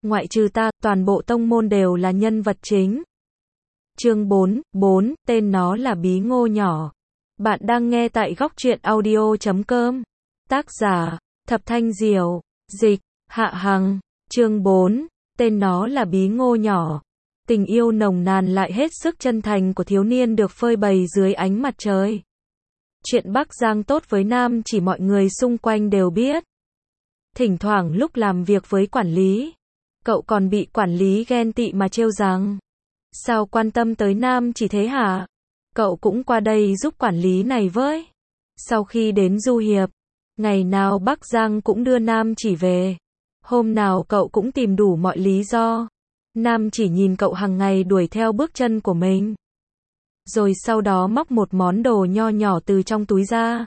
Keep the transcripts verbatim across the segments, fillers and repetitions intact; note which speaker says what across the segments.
Speaker 1: ngoại trừ ta, toàn bộ tông môn đều là nhân vật chính. Chương bốn, bốn, tên nó là Bí Ngô Nhỏ. Bạn đang nghe tại góc truyện audio chấm com. Tác giả, Thập Thanh Diều, dịch, Hạ Hằng. Chương bốn, tên nó là Bí Ngô Nhỏ. Tình yêu nồng nàn lại hết sức chân thành của thiếu niên được phơi bày dưới ánh mặt trời. Chuyện Bắc Giang tốt với Nam chỉ mọi người xung quanh đều biết. Thỉnh thoảng lúc làm việc với quản lý, cậu còn bị quản lý ghen tị mà trêu rằng: sao quan tâm tới Nam chỉ thế hả? Cậu cũng qua đây giúp quản lý này với. Sau khi đến Du Hiệp, ngày nào Bắc Giang cũng đưa Nam chỉ về. Hôm nào cậu cũng tìm đủ mọi lý do. Nam chỉ nhìn cậu hàng ngày đuổi theo bước chân của mình. Rồi sau đó móc một món đồ nho nhỏ từ trong túi ra.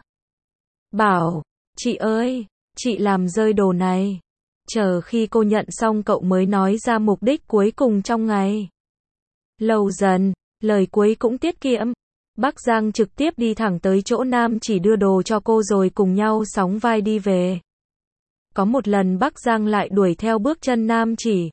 Speaker 1: Bảo, chị ơi, chị làm rơi đồ này. Chờ khi cô nhận xong cậu mới nói ra mục đích cuối cùng trong ngày. Lâu dần, lời cuối cũng tiết kiệm. Bắc Giang trực tiếp đi thẳng tới chỗ Nam chỉ đưa đồ cho cô rồi cùng nhau sóng vai đi về. Có một lần Bắc Giang lại đuổi theo bước chân Nam chỉ.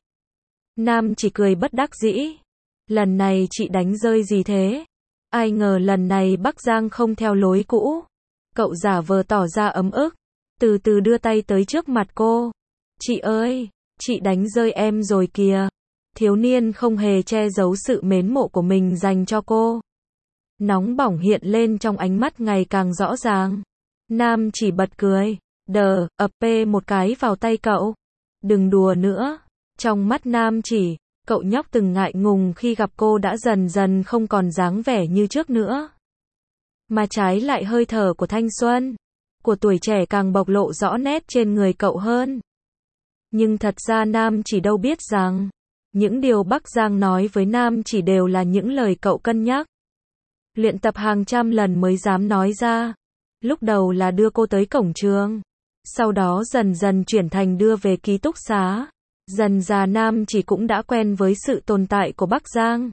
Speaker 1: Nam chỉ cười bất đắc dĩ. Lần này chị đánh rơi gì thế? Ai ngờ lần này Bắc Giang không theo lối cũ. Cậu giả vờ tỏ ra ấm ức, từ từ đưa tay tới trước mặt cô. Chị ơi, chị đánh rơi em rồi kìa. Thiếu niên không hề che giấu sự mến mộ của mình dành cho cô. Nóng bỏng hiện lên trong ánh mắt ngày càng rõ ràng. Nam chỉ bật cười, đờ, ập pê một cái vào tay cậu. Đừng đùa nữa. Trong mắt Nam chỉ, cậu nhóc từng ngại ngùng khi gặp cô đã dần dần không còn dáng vẻ như trước nữa. Mà trái lại hơi thở của thanh xuân, của tuổi trẻ càng bộc lộ rõ nét trên người cậu hơn. Nhưng thật ra Nam chỉ đâu biết rằng, những điều Bắc Giang nói với Nam chỉ đều là những lời cậu cân nhắc. Luyện tập hàng trăm lần mới dám nói ra. Lúc đầu là đưa cô tới cổng trường, sau đó dần dần chuyển thành đưa về ký túc xá. Dần già Nam chỉ cũng đã quen với sự tồn tại của Bắc Giang.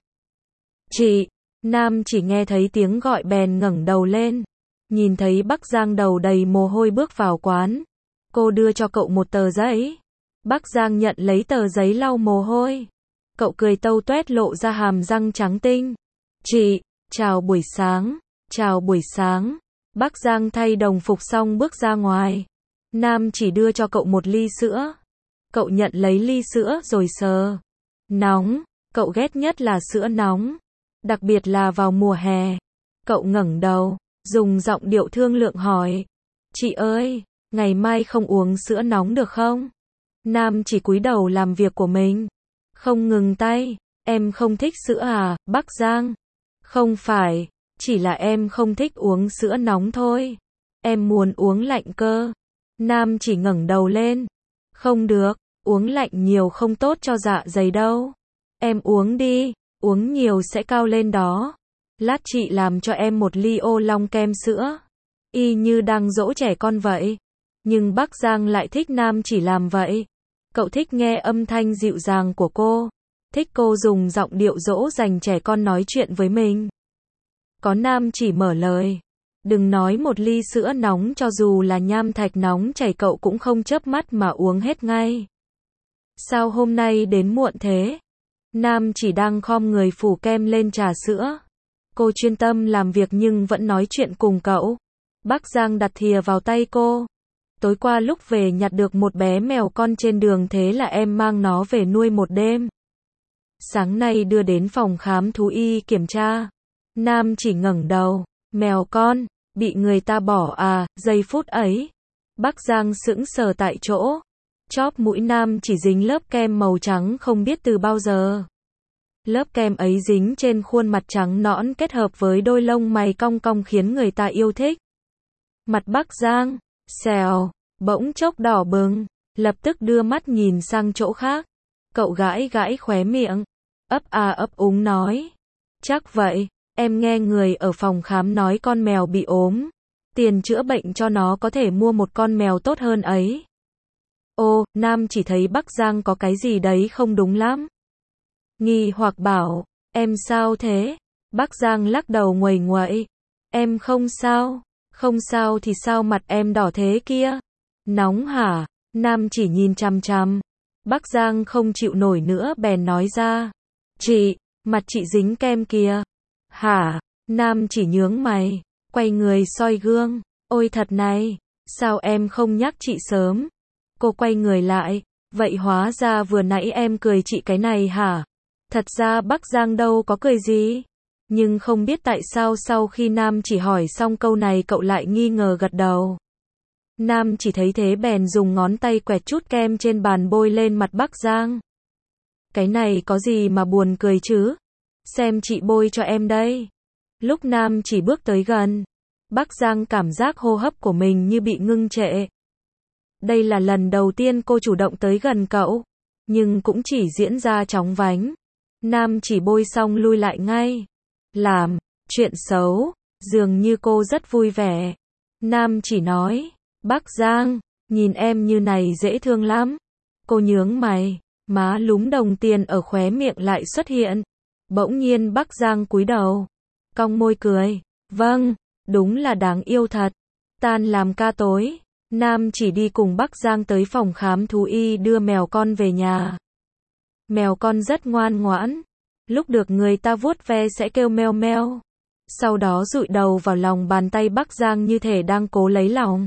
Speaker 1: Chị, Nam chỉ nghe thấy tiếng gọi bèn ngẩng đầu lên. Nhìn thấy Bắc Giang đầu đầy mồ hôi bước vào quán. Cô đưa cho cậu một tờ giấy. Bắc Giang nhận lấy tờ giấy lau mồ hôi. Cậu cười tâu tuét lộ ra hàm răng trắng tinh. Chị, chào buổi sáng, chào buổi sáng. Bắc Giang thay đồng phục xong bước ra ngoài. Nam chỉ đưa cho cậu một ly sữa. Cậu nhận lấy ly sữa rồi sờ. Nóng, cậu ghét nhất là sữa nóng. Đặc biệt là vào mùa hè. Cậu ngẩng đầu, dùng giọng điệu thương lượng hỏi. Chị ơi, ngày mai không uống sữa nóng được không? Nam chỉ cúi đầu làm việc của mình. Không ngừng tay. Em không thích sữa à, Bắc Giang? Không phải, chỉ là em không thích uống sữa nóng thôi. Em muốn uống lạnh cơ. Nam chỉ ngẩng đầu lên. Không được, uống lạnh nhiều không tốt cho dạ dày đâu. Em uống đi, uống nhiều sẽ cao lên đó. Lát chị làm cho em một ly ô long kem sữa. Y như đang dỗ trẻ con vậy. Nhưng Bắc Giang lại thích Nam chỉ làm vậy. Cậu thích nghe âm thanh dịu dàng của cô. Thích cô dùng giọng điệu dỗ dành trẻ con nói chuyện với mình. Có Nam chỉ mở lời. Đừng nói một ly sữa nóng, cho dù là nham thạch nóng chảy cậu cũng không chớp mắt mà uống hết ngay. Sao hôm nay đến muộn thế? Nam chỉ đang khom người phủ kem lên trà sữa. Cô chuyên tâm làm việc nhưng vẫn nói chuyện cùng cậu. Bắc Giang đặt thìa vào tay cô. Tối qua lúc về nhặt được một bé mèo con trên đường, thế là em mang nó về nuôi một đêm. Sáng nay đưa đến phòng khám thú y kiểm tra. Nam chỉ ngẩng đầu. Mèo con, bị người ta bỏ à? Giây phút ấy, Bắc Giang sững sờ tại chỗ. Chóp mũi Nam chỉ dính lớp kem màu trắng không biết từ bao giờ. Lớp kem ấy dính trên khuôn mặt trắng nõn kết hợp với đôi lông mày cong cong khiến người ta yêu thích. Mặt Bắc Giang, xèo, bỗng chốc đỏ bừng, lập tức đưa mắt nhìn sang chỗ khác. Cậu gãi gãi khóe miệng, ấp à ấp úng nói. Chắc vậy, em nghe người ở phòng khám nói con mèo bị ốm. Tiền chữa bệnh cho nó có thể mua một con mèo tốt hơn ấy. Ô, Nam chỉ thấy Bắc Giang có cái gì đấy không đúng lắm. Nghi hoặc bảo, em sao thế? Bắc Giang lắc đầu nguầy nguậy. Em không sao, không sao thì sao mặt em đỏ thế kia? Nóng hả? Nam chỉ nhìn chằm chằm. Bắc Giang không chịu nổi nữa bèn nói ra. Chị, mặt chị dính kem kìa. Hả? Nam chỉ nhướng mày, quay người soi gương. Ôi thật này, sao em không nhắc chị sớm? Cô quay người lại, vậy hóa ra vừa nãy em cười chị cái này hả? Thật ra Bắc Giang đâu có cười gì. Nhưng không biết tại sao sau khi Nam chỉ hỏi xong câu này cậu lại nghi ngờ gật đầu. Nam chỉ thấy thế bèn dùng ngón tay quẹt chút kem trên bàn bôi lên mặt Bắc Giang. Cái này có gì mà buồn cười chứ? Xem chị bôi cho em đây. Lúc Nam chỉ bước tới gần, Bắc Giang cảm giác hô hấp của mình như bị ngưng trệ. Đây là lần đầu tiên cô chủ động tới gần cậu, nhưng cũng chỉ diễn ra chóng vánh. Nam chỉ bôi xong lui lại ngay. Làm chuyện xấu, dường như cô rất vui vẻ. Nam chỉ nói, Bắc Giang, nhìn em như này dễ thương lắm. Cô nhướng mày, má lúm đồng tiền ở khóe miệng lại xuất hiện. Bỗng nhiên Bắc Giang cúi đầu, cong môi cười, vâng, đúng là đáng yêu thật. Tan làm ca tối, Nam chỉ đi cùng Bắc Giang tới phòng khám thú y đưa mèo con về nhà. Mèo con rất ngoan ngoãn, lúc được người ta vuốt ve sẽ kêu meo meo. Sau đó dụi đầu vào lòng bàn tay Bắc Giang như thể đang cố lấy lòng.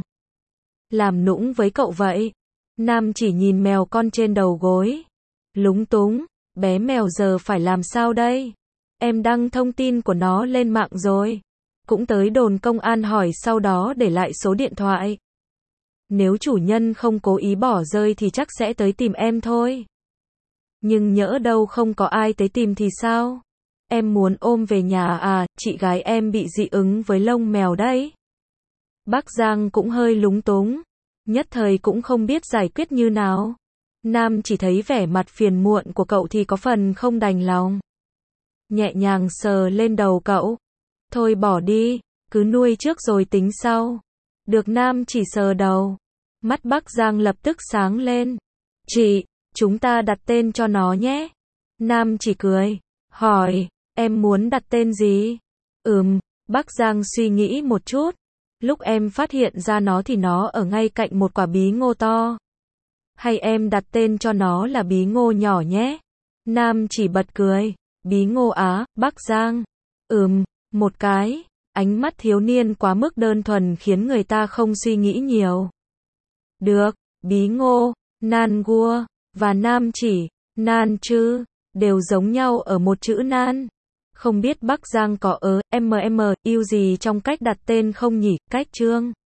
Speaker 1: Làm nũng với cậu vậy. Nam chỉ nhìn mèo con trên đầu gối. Lúng túng, bé mèo giờ phải làm sao đây? Em đăng thông tin của nó lên mạng rồi. Cũng tới đồn công an hỏi sau đó để lại số điện thoại. Nếu chủ nhân không cố ý bỏ rơi thì chắc sẽ tới tìm em thôi. Nhưng nhỡ đâu không có ai tới tìm thì sao? Em muốn ôm về nhà à, chị gái em bị dị ứng với lông mèo đấy. Bắc Giang cũng hơi lúng túng, nhất thời cũng không biết giải quyết như nào. Nam chỉ thấy vẻ mặt phiền muộn của cậu thì có phần không đành lòng. Nhẹ nhàng sờ lên đầu cậu. Thôi bỏ đi, cứ nuôi trước rồi tính sau. Được. Nam chỉ sờ đầu. Mắt Bắc Giang lập tức sáng lên. Chị, chúng ta đặt tên cho nó nhé. Nam chỉ cười, hỏi, em muốn đặt tên gì? Ừm, Bắc Giang suy nghĩ một chút. Lúc em phát hiện ra nó thì nó ở ngay cạnh một quả bí ngô to. Hay em đặt tên cho nó là bí ngô nhỏ nhé? Nam chỉ bật cười, bí ngô á, Bắc Giang. Ừm, một cái. Ánh mắt thiếu niên quá mức đơn thuần khiến người ta không suy nghĩ nhiều. Được, bí ngô, nan gua, và nam chỉ, nan chư, đều giống nhau ở một chữ nan. Không biết Bắc Giang có ớ, mm, yêu gì trong cách đặt tên không nhỉ? Cách chương